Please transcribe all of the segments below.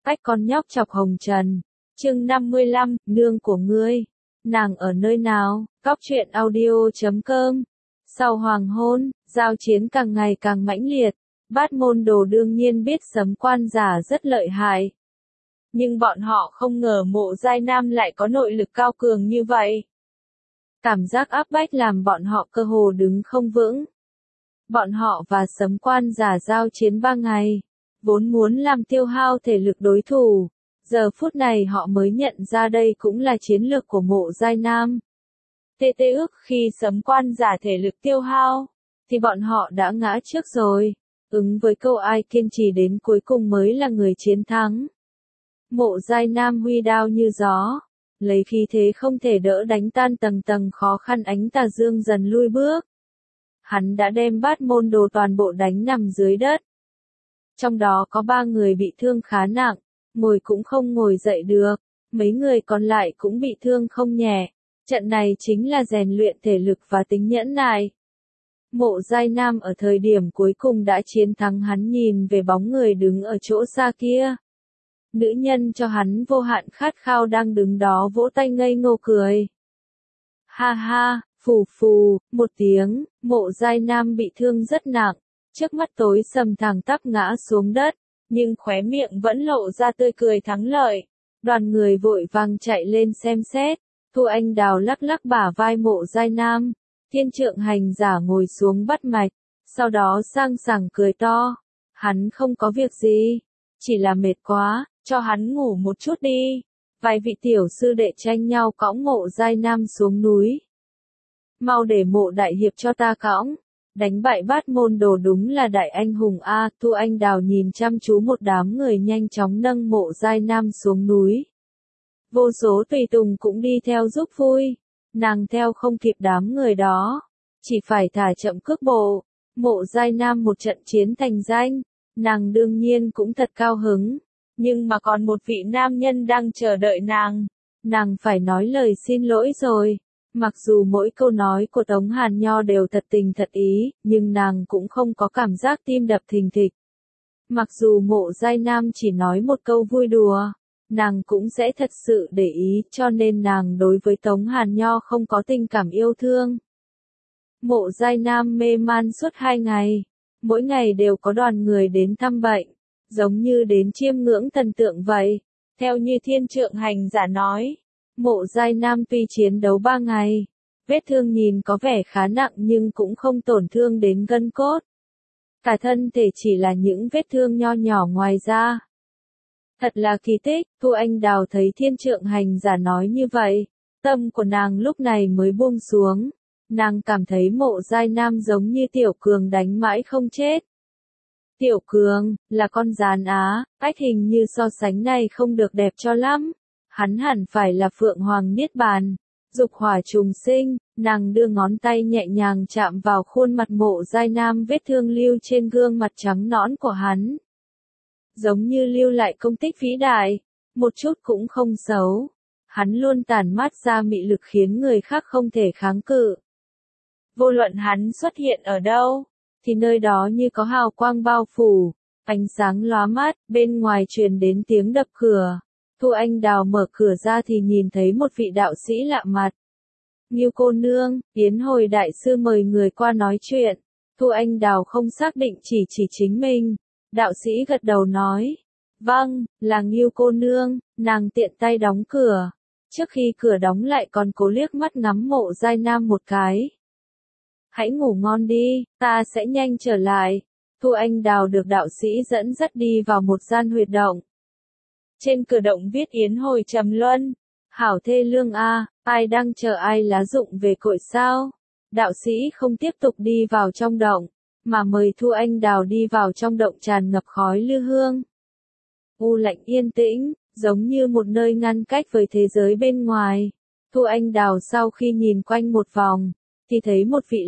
Ách con nhóc chọc hồng trần. Chương 55, nương của ngươi. Nàng ở nơi nào? Cóc truyện audio.com. Sau hoàng hôn, giao chiến càng ngày càng mãnh liệt. Bát môn đồ đương nhiên biết Sấm Quan giả rất lợi hại. Nhưng bọn họ không ngờ Mộ Giai Nam lại có nội lực cao cường như vậy. Cảm giác áp bách làm bọn họ cơ hồ đứng không vững. Bọn họ và Sấm Quan giả giao chiến 3 ngày. Vốn muốn làm tiêu hao thể lực đối thủ. Giờ phút này họ mới nhận ra đây cũng là chiến lược của Mộ Giai Nam. Tê ước khi Sấm Quan giả thể lực tiêu hao, thì bọn họ đã ngã trước rồi. Ứng với câu ai kiên trì đến cuối cùng mới là người chiến thắng. Mộ Giai Nam huy đao như gió, lấy khí thế không thể đỡ đánh tan tầng tầng khó khăn ánh tà dương dần lui bước. Hắn đã đem Bát môn đồ toàn bộ đánh nằm dưới đất. Trong đó có 3 người bị thương khá nặng, ngồi cũng không ngồi dậy được, mấy người còn lại cũng bị thương không nhẹ. Trận này chính là rèn luyện thể lực và tính nhẫn nại. Mộ Giai Nam ở thời điểm cuối cùng đã chiến thắng, hắn nhìn về bóng người đứng ở chỗ xa kia. Nữ nhân cho hắn vô hạn khát khao đang đứng đó vỗ tay ngây ngô cười. Ha ha, phù phù, một tiếng, Mộ Giai Nam bị thương rất nặng, trước mắt tối sầm thẳng tắp ngã xuống đất, nhưng khóe miệng vẫn lộ ra tươi cười thắng lợi. Đoàn người vội vàng chạy lên xem xét. Thu Anh Đào lắc lắc bả vai Mộ Giai Nam. Thiên Trượng Hành giả ngồi xuống bắt mạch, sau đó sang sảng cười to. Hắn không có việc gì, chỉ là mệt quá, cho hắn ngủ một chút đi. Vài vị tiểu sư đệ tranh nhau cõng Mộ Giai Nam xuống núi. Mau để Mộ đại hiệp cho ta cõng. Đánh bại Bát môn đồ đúng là đại anh hùng a. Thu Anh Đào nhìn chăm chú một đám người nhanh chóng nâng Mộ Giai Nam xuống núi. Vô số tùy tùng cũng đi theo giúp vui. Nàng theo không kịp đám người đó, chỉ phải thả chậm cước bộ. Mộ Giai Nam một trận chiến thành danh, nàng đương nhiên cũng thật cao hứng. Nhưng mà còn một vị nam nhân đang chờ đợi nàng phải nói lời xin lỗi rồi. Mặc dù mỗi câu nói của Tống Hàn Nho đều thật tình thật ý, nhưng nàng cũng không có cảm giác tim đập thình thịch. Mặc dù Mộ Giai Nam chỉ nói một câu vui đùa, nàng cũng sẽ thật sự để ý, cho nên nàng đối với Tống Hàn Nho không có tình cảm yêu thương. Mộ Giai Nam mê man suốt 2 ngày, mỗi ngày đều có đoàn người đến thăm bệnh, giống như đến chiêm ngưỡng thần tượng vậy. Theo như Thiên Trượng Hành giả nói, Mộ Giai Nam tuy chiến đấu 3 ngày, vết thương nhìn có vẻ khá nặng nhưng cũng không tổn thương đến gân cốt. Cả thân thể chỉ là những vết thương nho nhỏ ngoài da. Thật là kỳ tích. Thu Anh Đào thấy Thiên Trượng Hành giả nói như vậy, tâm của nàng lúc này mới buông xuống. Nàng cảm thấy Mộ Giai Nam giống như Tiểu Cường đánh mãi không chết. Tiểu Cường, là con gián á, cách hình như so sánh này không được đẹp cho lắm. Hắn hẳn phải là Phượng Hoàng Niết Bàn, dục hỏa trùng sinh. Nàng đưa ngón tay nhẹ nhàng chạm vào khuôn mặt Mộ Giai Nam, vết thương lưu trên gương mặt trắng nõn của hắn. Giống như lưu lại công tích vĩ đại, một chút cũng không xấu. Hắn luôn tản mát ra mị lực khiến người khác không thể kháng cự. Vô luận hắn xuất hiện ở đâu, thì nơi đó như có hào quang bao phủ, ánh sáng lóa mắt, bên ngoài truyền đến tiếng đập cửa. Thu Anh Đào mở cửa ra thì nhìn thấy một vị đạo sĩ lạ mặt. Ngưu cô nương, Yến Hồi đại sư mời người qua nói chuyện. Thu Anh Đào không xác định chỉ chính mình. Đạo sĩ gật đầu nói, vâng, là Ngưu cô nương. Nàng tiện tay đóng cửa. Trước khi cửa đóng lại còn cố liếc mắt ngắm Mộ Giai Nam một cái. Hãy ngủ ngon đi, ta sẽ nhanh trở lại. Thu Anh Đào được đạo sĩ dẫn dắt đi vào một gian huyệt động. Trên cửa động viết Yến Hồi trầm luân. Hảo thê lương a, ai đang chờ ai lá dụng về cội sao? Đạo sĩ không tiếp tục đi vào trong động, mà mời Thu Anh Đào đi vào trong động tràn ngập khói lư hương. U lạnh yên tĩnh, giống như một nơi ngăn cách với thế giới bên ngoài. Thu Anh Đào sau khi nhìn quanh một vòng, thì thấy một vị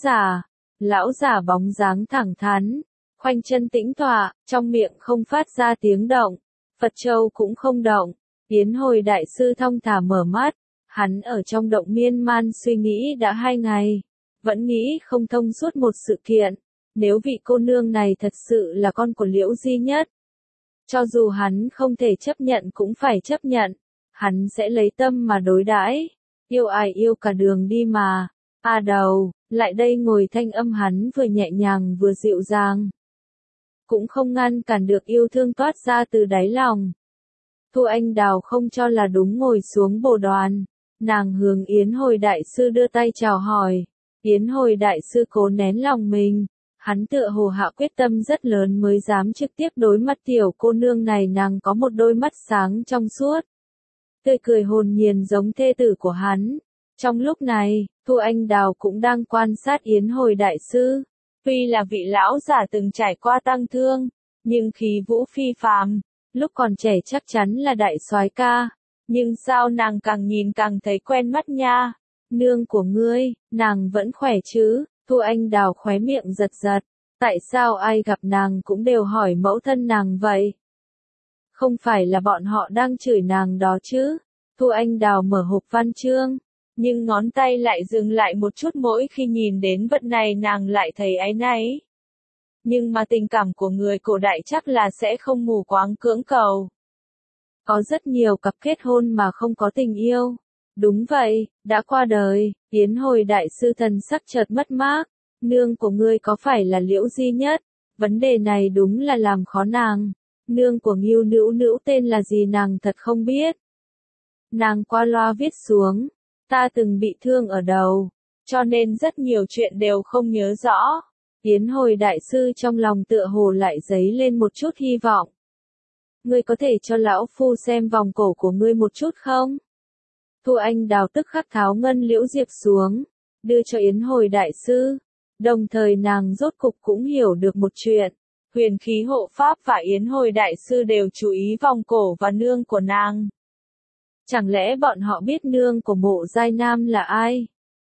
lão giả bóng dáng thẳng thắn, khoanh chân tĩnh tọa, trong miệng không phát ra tiếng động, Phật châu cũng không động. Yến Hồi đại sư thong thả mở mắt, hắn ở trong động miên man suy nghĩ đã 2 ngày, vẫn nghĩ không thông suốt một sự kiện. Nếu vị cô nương này thật sự là con của Liễu Di Nhất, Cho dù hắn không thể chấp nhận cũng phải chấp nhận, hắn sẽ lấy tâm mà đối đãi. Yêu ai yêu cả đường đi mà. A Đầu, lại đây ngồi, thanh âm hắn vừa nhẹ nhàng vừa dịu dàng. Cũng không ngăn cản được yêu thương toát ra từ đáy lòng. Thu Anh Đào không cho là đúng ngồi xuống bồ đoàn. Nàng hướng Yến Hồi Đại Sư đưa tay chào hỏi. Yến Hồi Đại Sư cố nén lòng mình. Hắn tựa hồ hạ quyết tâm rất lớn mới dám trực tiếp đối mặt tiểu cô nương này, nàng có một đôi mắt sáng trong suốt. Tươi cười hồn nhiên giống thê tử của hắn. Trong lúc này, Thu Anh Đào cũng đang quan sát Yến Hồi Đại Sư. Tuy là vị lão giả từng trải qua tang thương, nhưng khí vũ phi phàm, lúc còn trẻ chắc chắn là đại soái ca. Nhưng sao nàng càng nhìn càng thấy quen mắt nha. Nương của ngươi, nàng vẫn khỏe chứ? Thu Anh Đào khóe miệng giật giật. Tại sao ai gặp nàng cũng đều hỏi mẫu thân nàng vậy? Không phải là bọn họ đang chửi nàng đó chứ? Thu Anh Đào mở hộp văn chương, nhưng ngón tay lại dừng lại một chút, mỗi khi nhìn đến vật này nàng lại thấy áy náy. Nhưng mà tình cảm của người cổ đại chắc là sẽ không mù quáng cưỡng cầu. Có rất nhiều cặp kết hôn mà không có tình yêu. Đúng vậy, đã qua đời. Yến Hồi Đại Sư thần sắc chợt mất mát. Nương của ngươi có phải là Liễu Duy Nhất? Vấn đề này đúng là làm khó nàng. Nương của Ngưu Nữu Nữu tên là gì nàng thật không biết. Nàng qua loa viết xuống. Ta từng bị thương ở đầu, cho nên rất nhiều chuyện đều không nhớ rõ. Yến Hồi Đại Sư trong lòng tựa hồ lại dấy lên một chút hy vọng. Ngươi có thể cho lão phu xem vòng cổ của ngươi một chút không? Thu Anh Đào tức khắc tháo ngân liễu diệp xuống, đưa cho Yến Hồi Đại Sư. Đồng thời nàng rốt cục cũng hiểu được một chuyện. Huyền Khí Hộ Pháp và Yến Hồi Đại Sư đều chú ý vòng cổ và nương của nàng. Chẳng lẽ bọn họ biết nương của Mộ Giai Nam là ai?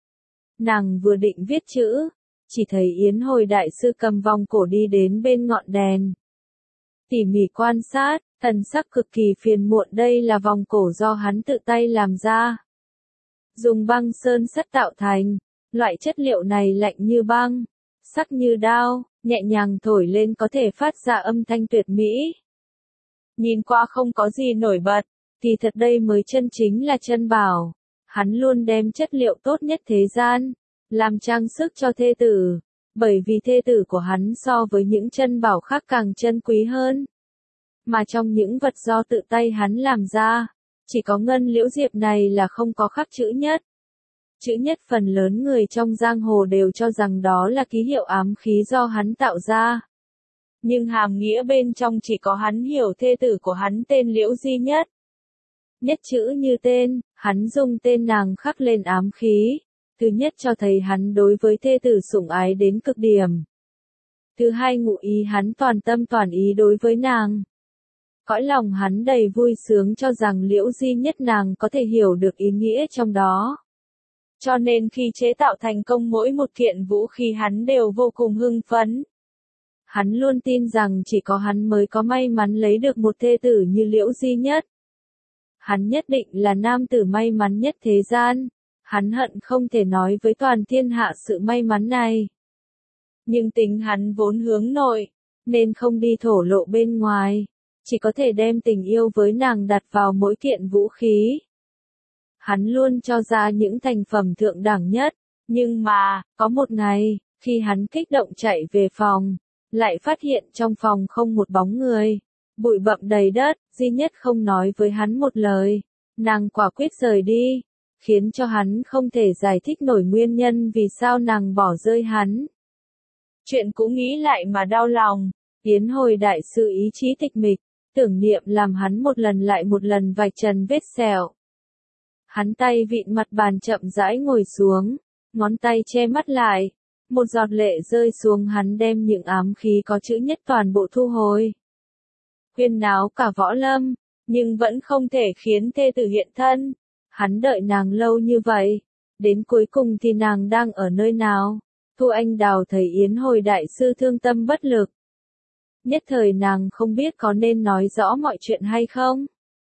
Nàng vừa định viết chữ, chỉ thấy Yến Hồi Đại Sư cầm vòng cổ đi đến bên ngọn đèn. Tỉ mỉ quan sát, thần sắc cực kỳ phiền muộn, đây là vòng cổ do hắn tự tay làm ra. Dùng băng sơn sắt tạo thành, loại chất liệu này lạnh như băng, sắc như đao, nhẹ nhàng thổi lên có thể phát ra âm thanh tuyệt mỹ. Nhìn qua không có gì nổi bật, thì thật đây mới chân chính là chân bảo. Hắn luôn đem chất liệu tốt nhất thế gian, làm trang sức cho thê tử, bởi vì thê tử của hắn so với những chân bảo khác càng chân quý hơn. Mà trong những vật do tự tay hắn làm ra, chỉ có ngân liễu diệp này là không có khắc chữ nhất. Chữ nhất phần lớn người trong giang hồ đều cho rằng đó là ký hiệu ám khí do hắn tạo ra. Nhưng hàm nghĩa bên trong chỉ có hắn hiểu, thê tử của hắn tên Liễu Duy Nhất. Nhất chữ như tên, hắn dùng tên nàng khắc lên ám khí. Thứ nhất cho thấy hắn đối với thê tử sủng ái đến cực điểm. Thứ hai ngụ ý hắn toàn tâm toàn ý đối với nàng. Cõi lòng hắn đầy vui sướng cho rằng Liễu Duy Nhất nàng có thể hiểu được ý nghĩa trong đó. Cho nên khi chế tạo thành công mỗi một kiện vũ khí hắn đều vô cùng hưng phấn. Hắn luôn tin rằng chỉ có hắn mới có may mắn lấy được một thê tử như Liễu Duy Nhất. Hắn nhất định là nam tử may mắn nhất thế gian. Hắn hận không thể nói với toàn thiên hạ sự may mắn này. Nhưng tính hắn vốn hướng nội, nên không đi thổ lộ bên ngoài. Chỉ có thể đem tình yêu với nàng đặt vào mỗi kiện vũ khí. Hắn luôn cho ra những thành phẩm thượng đẳng nhất. Nhưng mà, có một ngày, khi hắn kích động chạy về phòng, lại phát hiện trong phòng không một bóng người. Bụi bặm đầy đất, Duy Nhất không nói với hắn một lời. Nàng quả quyết rời đi, khiến cho hắn không thể giải thích nổi nguyên nhân vì sao nàng bỏ rơi hắn. Chuyện cũng nghĩ lại mà đau lòng. Yến Hồi Đại Sư ý chí tịch mịch, tưởng niệm làm hắn một lần lại một lần vạch trần vết sẹo. Hắn tay vịn mặt bàn chậm rãi ngồi xuống, ngón tay che mắt lại. Một giọt lệ rơi xuống, hắn đem những ám khí có chữ nhất toàn bộ thu hồi. Huyên náo cả võ lâm, nhưng vẫn không thể khiến thê tử hiện thân. Hắn đợi nàng lâu như vậy, đến cuối cùng thì nàng đang ở nơi nào? Thu Anh Đào thấy Yến Hồi Đại Sư thương tâm bất lực. Nhất thời nàng không biết có nên nói rõ mọi chuyện hay không.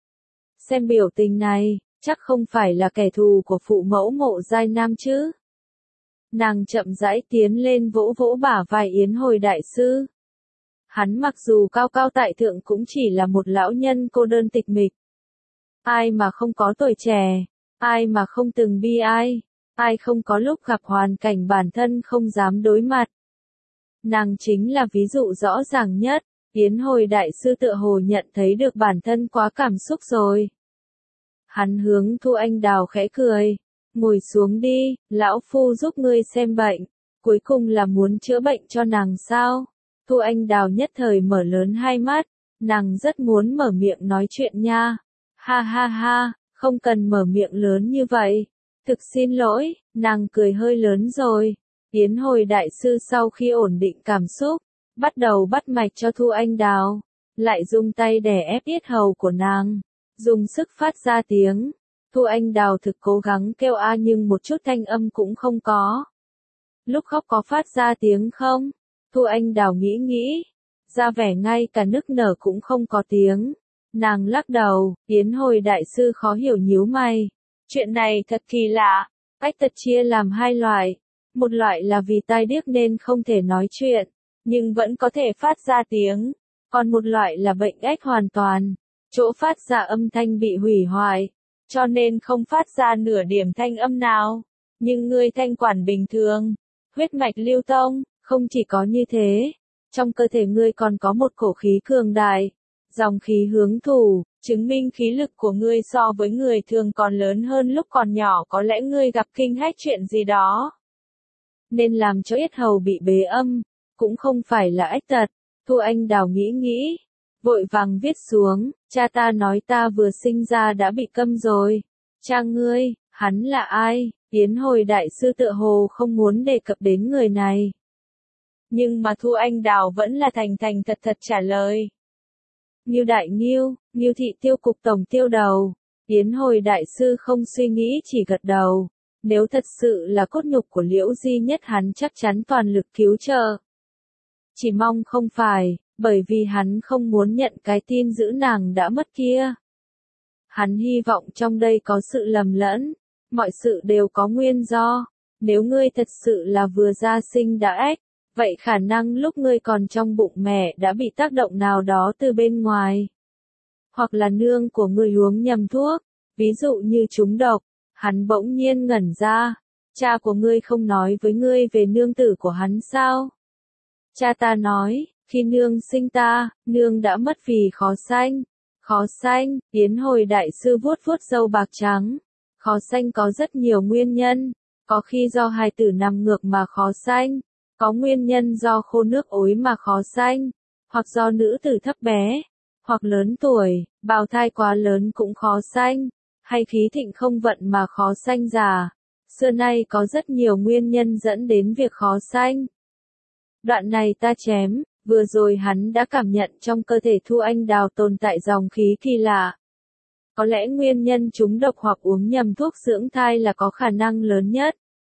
Xem biểu tình này, chắc không phải là kẻ thù của phụ mẫu Mộ Giai Nam chứ. Nàng chậm rãi tiến lên vỗ vỗ bả vai Yến Hồi Đại Sư. Hắn mặc dù cao cao tại thượng cũng chỉ là một lão nhân cô đơn tịch mịch. Ai mà không có tuổi trẻ, ai mà không từng bi ai không có lúc gặp hoàn cảnh bản thân không dám đối mặt. Nàng chính là ví dụ rõ ràng nhất. Yến Hồi đại sư tựa hồ nhận thấy được bản thân quá cảm xúc rồi. Hắn hướng Thu Anh Đào khẽ cười. Ngồi xuống đi, lão phu giúp ngươi xem bệnh. Cuối cùng là muốn chữa bệnh cho nàng sao? Thu Anh Đào nhất thời mở lớn hai mắt. Nàng rất muốn mở miệng nói chuyện nha. Ha ha ha, không cần mở miệng lớn như vậy. Thực xin lỗi, nàng cười hơi lớn rồi. Yến Hồi đại sư sau khi ổn định cảm xúc, bắt đầu bắt mạch cho Thu Anh Đào, lại dùng tay đè ép yết hầu của nàng, dùng sức phát ra tiếng. Thu Anh Đào thực cố gắng kêu a nhưng một chút thanh âm cũng không có. Lúc khóc có phát ra tiếng không? Thu Anh Đào nghĩ, ra vẻ ngay cả nức nở cũng không có tiếng. Nàng lắc đầu. Yến Hồi đại sư khó hiểu nhíu mày. Chuyện này thật kỳ lạ. Ách tật chia làm hai loại. Một loại là vì tai điếc nên không thể nói chuyện, nhưng vẫn có thể phát ra tiếng. Còn một loại là bệnh ách hoàn toàn. Chỗ phát ra âm thanh bị hủy hoại, cho nên không phát ra nửa điểm thanh âm nào. Nhưng ngươi thanh quản bình thường, huyết mạch lưu thông, không chỉ có như thế. Trong cơ thể ngươi còn có một cổ khí cường đại. Dòng khí hướng thủ, chứng minh khí lực của ngươi so với người thường còn lớn hơn lúc còn nhỏ, có lẽ ngươi gặp kinh hách chuyện gì đó. Nên làm cho yết hầu bị bế âm, cũng không phải là ách tật. Thu Anh Đào nghĩ, vội vàng viết xuống, cha ta nói ta vừa sinh ra đã bị câm rồi. Cha ngươi, hắn là ai? Yến Hồi đại sư tựa hồ không muốn đề cập đến người này. Nhưng mà Thu Anh Đào vẫn là thành thật trả lời. Ngưu Đại Ngưu, Ngưu Thị Tiêu cục tổng tiêu đầu. Yến Hồi đại sư không suy nghĩ chỉ gật đầu. Nếu thật sự là cốt nhục của Liễu Di Nhất hắn chắc chắn toàn lực cứu trợ. Chỉ mong không phải, bởi vì hắn không muốn nhận cái tin giữ nàng đã mất kia. Hắn hy vọng trong đây có sự lầm lẫn, mọi sự đều có nguyên do. Nếu ngươi thật sự là vừa ra sinh đã ếch, vậy khả năng lúc ngươi còn trong bụng mẹ đã bị tác động nào đó từ bên ngoài. Hoặc là nương của ngươi uống nhầm thuốc, ví dụ như trúng độc. Hắn bỗng nhiên ngẩn ra. Cha của ngươi không nói với ngươi về nương tử của hắn sao? Cha ta nói, khi nương sinh ta, nương đã mất vì khó sanh. Khó sanh, Yến Hồi đại sư vuốt râu bạc trắng. Khó sanh có rất nhiều nguyên nhân. Có khi do hài tử nằm ngược mà khó sanh. Có nguyên nhân do khô nước ối mà khó sanh. Hoặc do nữ tử thấp bé. Hoặc lớn tuổi, bào thai quá lớn cũng khó sanh. Hay khí thịnh không vận mà khó sanh già. Xưa nay có rất nhiều nguyên nhân dẫn đến việc khó sanh. Đoạn này ta chém, vừa rồi hắn đã cảm nhận trong cơ thể Thu Anh Đào tồn tại dòng khí kỳ lạ. Có lẽ nguyên nhân trúng độc hoặc uống nhầm thuốc dưỡng thai là có khả năng lớn nhất.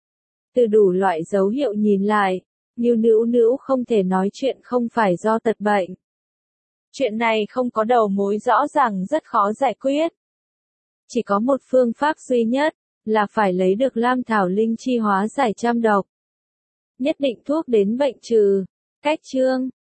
Từ đủ loại dấu hiệu nhìn lại, Ngưu Nữu không thể nói chuyện không phải do tật bệnh. Chuyện này không có đầu mối rõ ràng rất khó giải quyết. Chỉ có một phương pháp duy nhất, là phải lấy được Lam Thảo Linh chi hóa giải trăm độc. Nhất định thuốc đến bệnh trừ. Cách chương